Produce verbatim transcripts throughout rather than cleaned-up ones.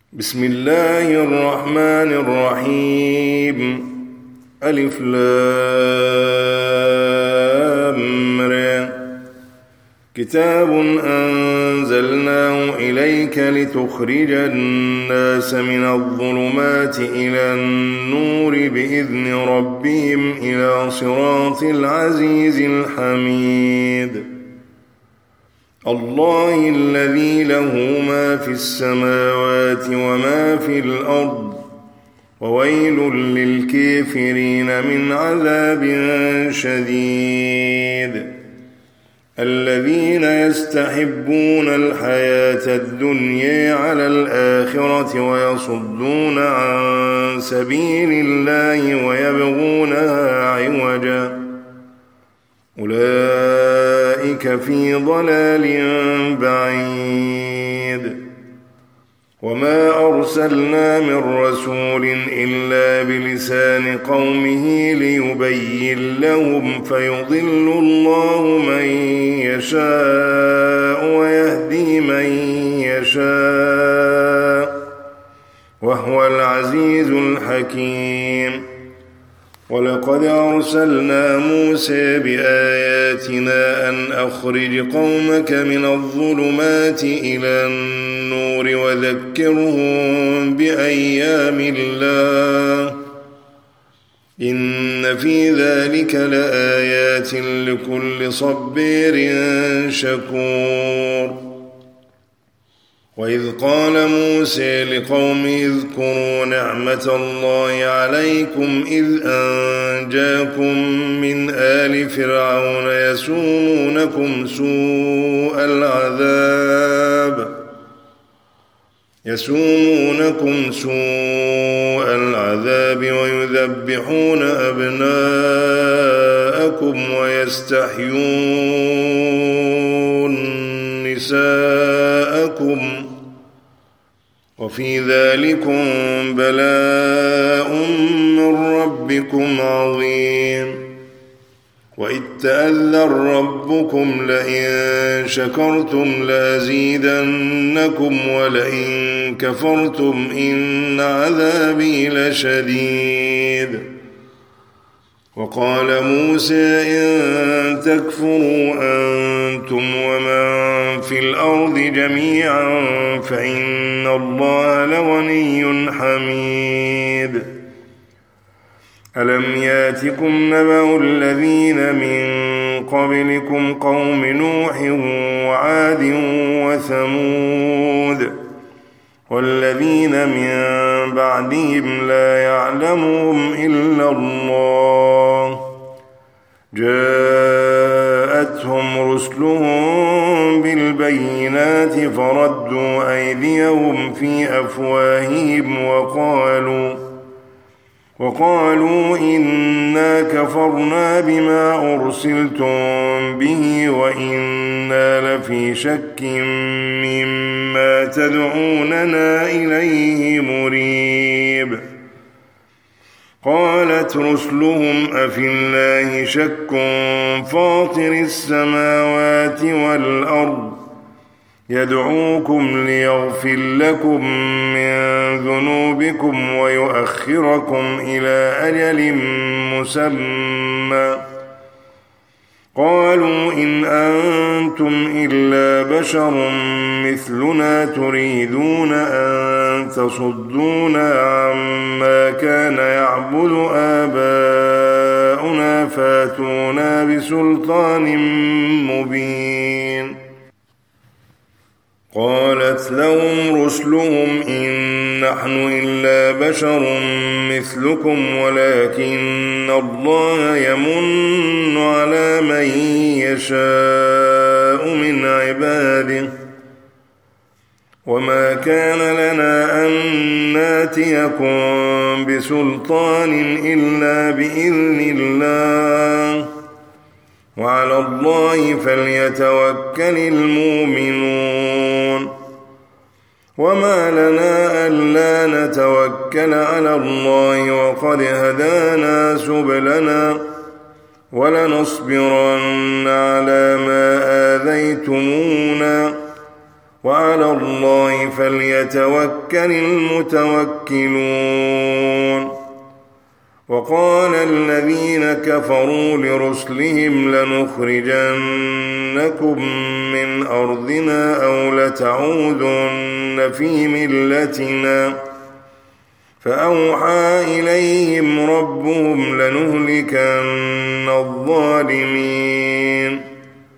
بسم الله الرحمن الرحيم. ألف لام ر. كتاب أنزلناه إليك لتخرج الناس من الظلمات إلى النور بإذن ربهم إلى صراط العزيز الحميد. الله الذي له ما في السماوات وما في الأرض وويل للكافرين من عذاب شديد. الذين يستحبون الحياة الدنيا على الآخرة ويصدون عن سبيل الله ويبغونها عوجا أولئك في ضلال بعيد. وما أرسلنا من رسول إلا بلسان قومه ليبين لهم فيضل الله من يشاء ويهدي من يشاء وهو العزيز الحكيم. ولقد أرسلنا موسى بآياتنا أن أخرج قومك من الظلمات إلى النور وذكرهم بأيام الله إن في ذلك لآيات لكل صبير شكور. وإذ قال موسى لقومه اذكروا نعمة الله عليكم إذ أنجاكم من آل فرعون يسومونكم سوء العذاب يسومونكم سوء العذاب ويذبحون أبناءكم ويستحيون نساءكم وفي ذلكم بلاء من ربكم عظيم. وإذ تأذن ربكم لئن شكرتم لأزيدنكم ولئن كفرتم إن عذابي لشديد. وقال موسى إن تكفروا أنتم ومن في الأرض جميعا فإن الله لغني حميد. ألم ياتكم نبأ الذين من قبلكم قوم نوح وعاد وثمود والذين من بعدهم لا يعلمهم إلا الله جاءتهم رسلهم بالبينات فردوا أيديهم في أفواههم وقالوا وقالوا إنا كفرنا بما أرسلتم به وإنا لفي شك مما تدعوننا إليه مريب. قالت رسلهم أفي الله شك فاطر السماوات والأرض يدعوكم ليغفر لكم من ذنوبكم ويؤخركم إلى أجل مسمى قالوا إن أنتم إلا بشر مثلنا تريدون أن تصدونا عما كان يعبد آباؤنا فاتونا بسلطان مبين. قالت لهم رسلهم إن نحن إلا بشر مثلكم ولكن الله يمن على من يشاء من عباده وما كان لنا أن ناتيكم بسلطان إلا بإذن الله وعلى الله فليتوكل المؤمنون. وما لنا ألا نتوكل على الله وقد هدانا سبلنا ولنصبرن على ما آذيتمونا وعلى الله فليتوكل المتوكلون. وقال الذين كفروا لرسلهم لنخرجنكم من أرضنا أو لتعودن في ملتنا فأوحى إليهم ربهم لنهلكن الظالمين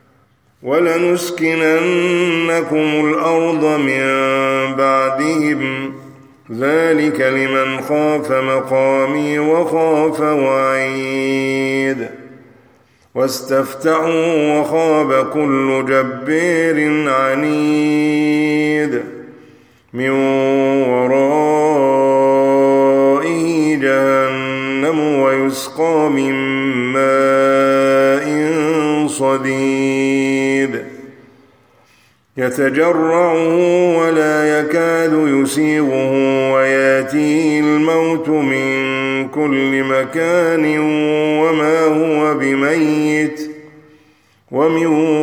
ولنسكننكم الأرض من بعدهم ذلك لمن خاف مقامي وخاف وعيد. واستفتحوا وخاب كل جبار عنيد من ورائه جهنم ويسقى من ماء صديد يتجرعه ولا يكاد يسيغه وياتيه الموت من كل مكان وما هو بميت ومن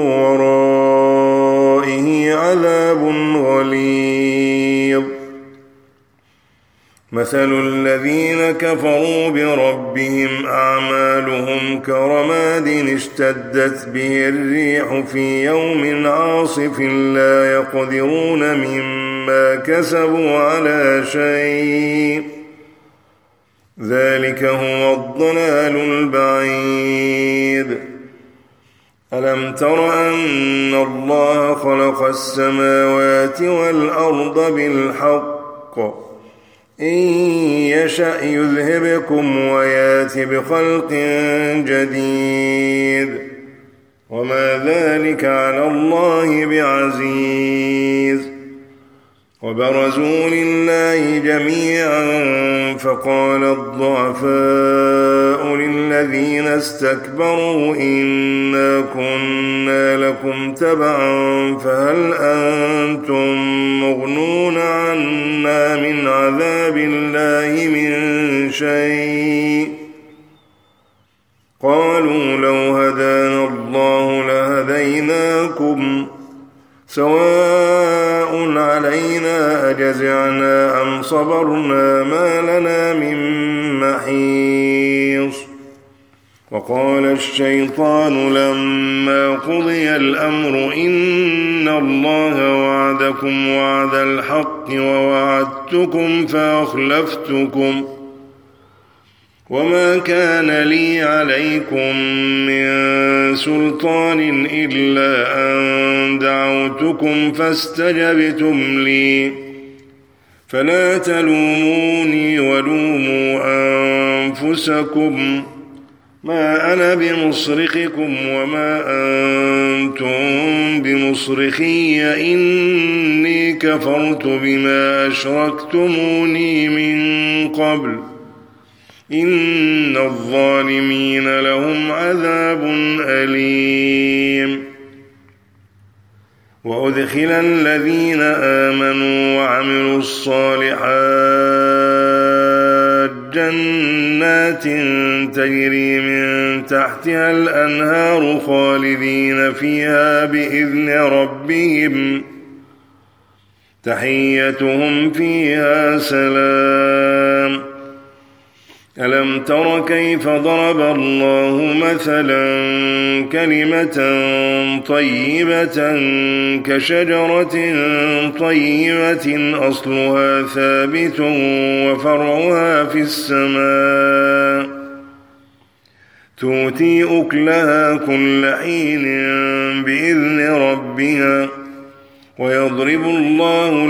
ورائه عذاب غليظ. مثل الذين كفروا بربهم أعمالهم كرماد اشتدت به الريح في يوم عاصف لا يقدرون مما كسبوا على شيء ذلك هو الضلال البعيد. ألم تر أن الله خلق السماوات والأرض بالحق إن يشأ يذهبكم ويات بخلق جديد وما ذلك على الله بعزيز. وبرزوا لله جميعا فقال الضعفاء للذين استكبروا إنا كنا لكم تبعا فهل أنتم مغنون عنا من عذاب الله من شيء قالوا لو هدانا الله لهديناكم سواء علينا أجزعنا أم صبرنا ما لنا من محيص. وقال الشيطان لما قضي الأمر إن الله وعدكم وعد الحق ووعدتكم فأخلفتكم وما كان لي عليكم من سلطان إلا أن دعوتكم فاستجبتم لي فلا تلوموني ولوموا أنفسكم ما أنا بمصرخكم وما أنتم بمصرخي إني كفرت بما أشركتموني من قبل إن الظالمين لهم عذاب أليم. وأدخل الذين آمنوا وعملوا الصالحات جنات تجري من تحتها الأنهار خالدين فيها بإذن ربهم تحيتهم فيها سلام. ألم تر كيف ضرب الله مثلا كلمة طيبة كشجرة طيبة أصلها ثابت وفرعها في السماء تؤتي أكلها كل حين بإذن ربها ويضرب الله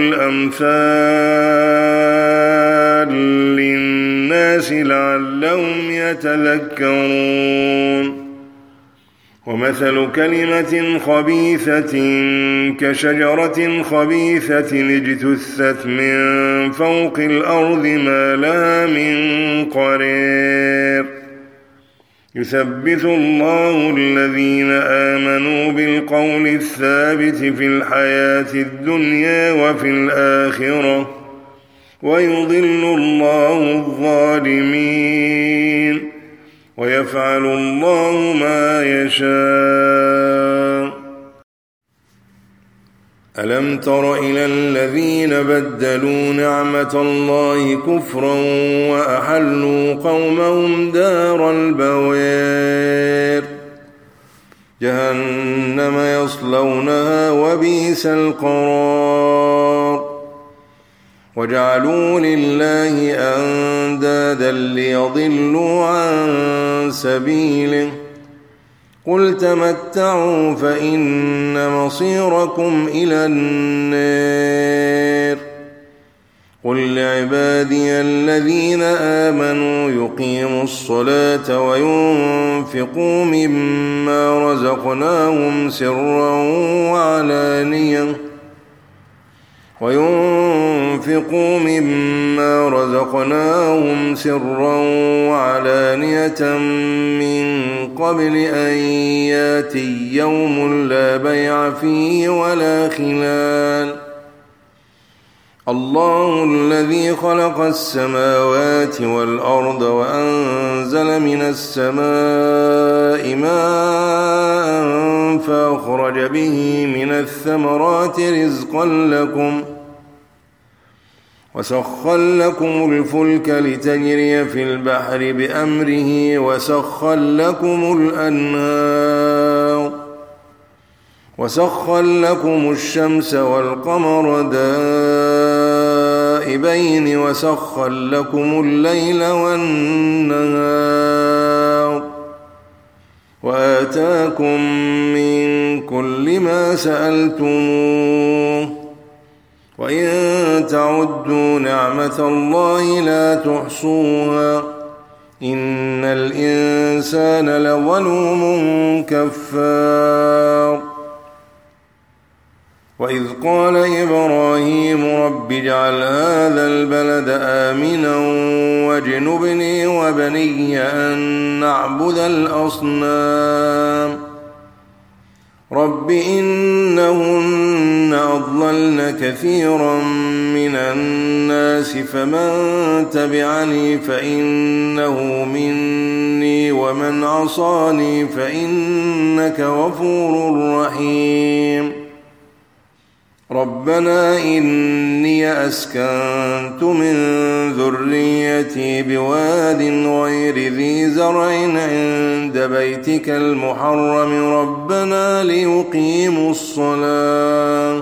الأمثال للناس لعلهم يتذكرون. ومثل كلمة خبيثة كشجرة خبيثة اجتثت من فوق الأرض ما لها من قرير يثبت الله الذين آمنوا بالقول الثابت في الحياة الدنيا وفي الآخرة ويضل الله الظالمين ويفعل الله ما يشاء. ألم تر إلى الذين بدلوا نعمة الله كفرا وأحلوا قومهم دار البوار جهنم يصلونها وبئس القرار وجعلوا لله أندادا ليضلوا عن سبيله قل تمتعوا فإن مصيركم إلى النار قل لعبادي الذين آمنوا يقيموا الصلاة وينفقوا مما رزقناهم سرا وعلانية وينفقوا مما رزقناهم سرا وعلانية من قبل أن ياتي يوم لا بيع فيه ولا خلال الله الذي خلق السماوات والأرض وأنزل من السماء ماء فأخرج به من الثمرات رزقا لكم وسخر لكم الفلك لتجري في البحر بأمره وسخر لكم الأنهار وسخر لكم الشمس والقمر دائبين وسخر لكم الليل والنهار وآتاكم من كل ما سألتموه وإن تعدوا نعمة الله لا تحصوها إن الإنسان لظلوم كفار وإذ قال إبراهيم رب اجعل هذا البلد آمنا واجنبني وبني أن نعبد الأصنام رب إنهن أضللن كثيرا من الناس فمن تبعني فإنه مني ومن عصاني فإنك غفور رحيم ربنا إني أسكنت من ذريتي بواد غير ذي زرع عند بيتك المحرم ربنا ليقيموا الصلاة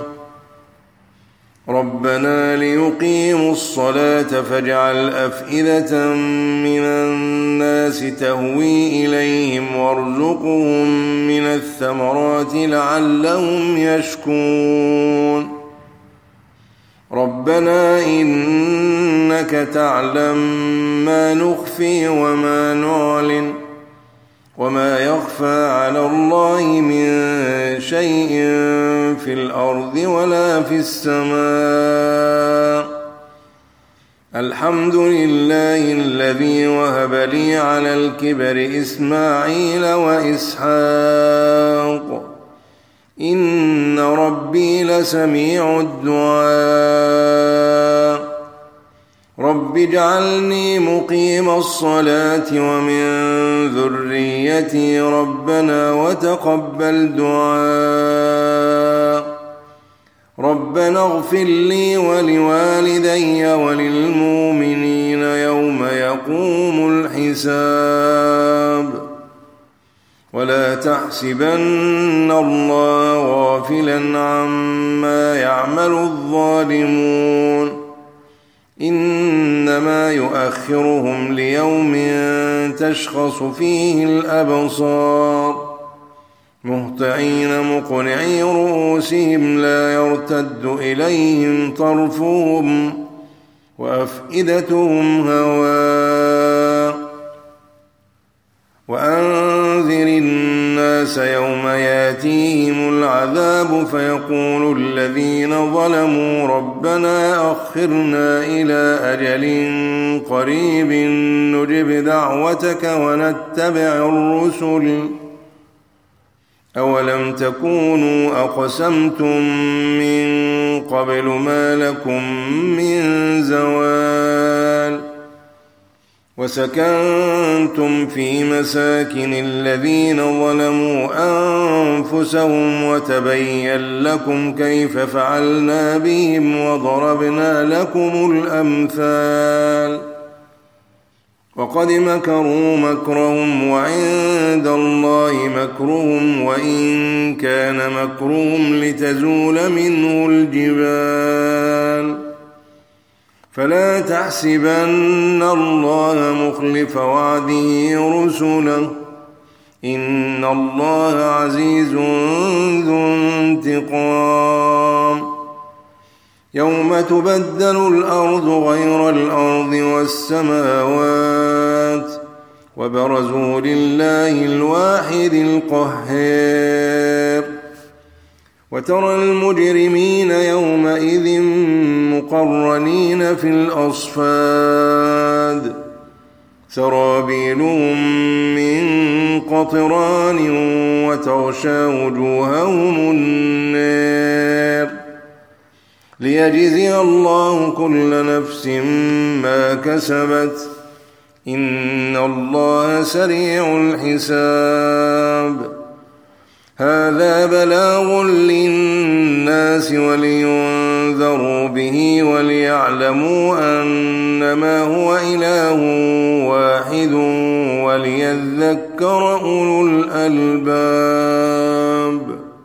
ربنا ليقيموا الصلاة فاجعل أفئدة من الناس تهوي إليهم وارزقهم من الثمرات لعلهم يشكرون ربنا إنك تعلم ما نخفي وما نعلن وما يخفى على الله من شيء في الأرض ولا في السماء الحمد لله الذي وهب لي على الكبر إسماعيل وإسحاق إن ربي لسميع الدعاء رب اجعلني مقيم الصلاة ومن ذريتي ربنا وتقبل دعاء ربنا اغفر لي ولوالدي وللمؤمنين يوم يقوم الحساب ولا تحسبن الله غافلا عما يعمل الظالمون إنما يؤخرهم ليوم تشخص فيه الأبصار مهطعين مقنعي رؤوسهم لا يرتد إليهم طرفهم وأفئدتهم هواء وأنذر الناس يوم ياتيهم العذاب فيقول الذين ظلموا ربنا أخرنا إلى أجل قريب نجب دعوتك ونتبع الرسل أولم تكونوا أقسمتم من قبل ما لكم من زوال وسكنتم في مساكن الذين ظلموا أنفسهم وتبين لكم كيف فعلنا بهم وضربنا لكم الأمثال وقد مكروا مكرهم وعند الله مكرهم وإن كان مكرهم لتزول منه الجبال فلا تحسبن الله مخلف وعده رسله إن الله عزيز ذو انتقام يوم تبدل الأرض غير الأرض والسماوات وبرزوا لله الواحد القهار وترى المجرمين يومئذ مقرنين في الأصفاد سرابيلهم من قطران وتغشى وجوههم النار ليجزي الله كل نفس ما كسبت إن الله سريع الحساب هذا بلاغ للناس ولينذروا به وليعلموا أنما هو إله واحد وليذكر أولو الألباب.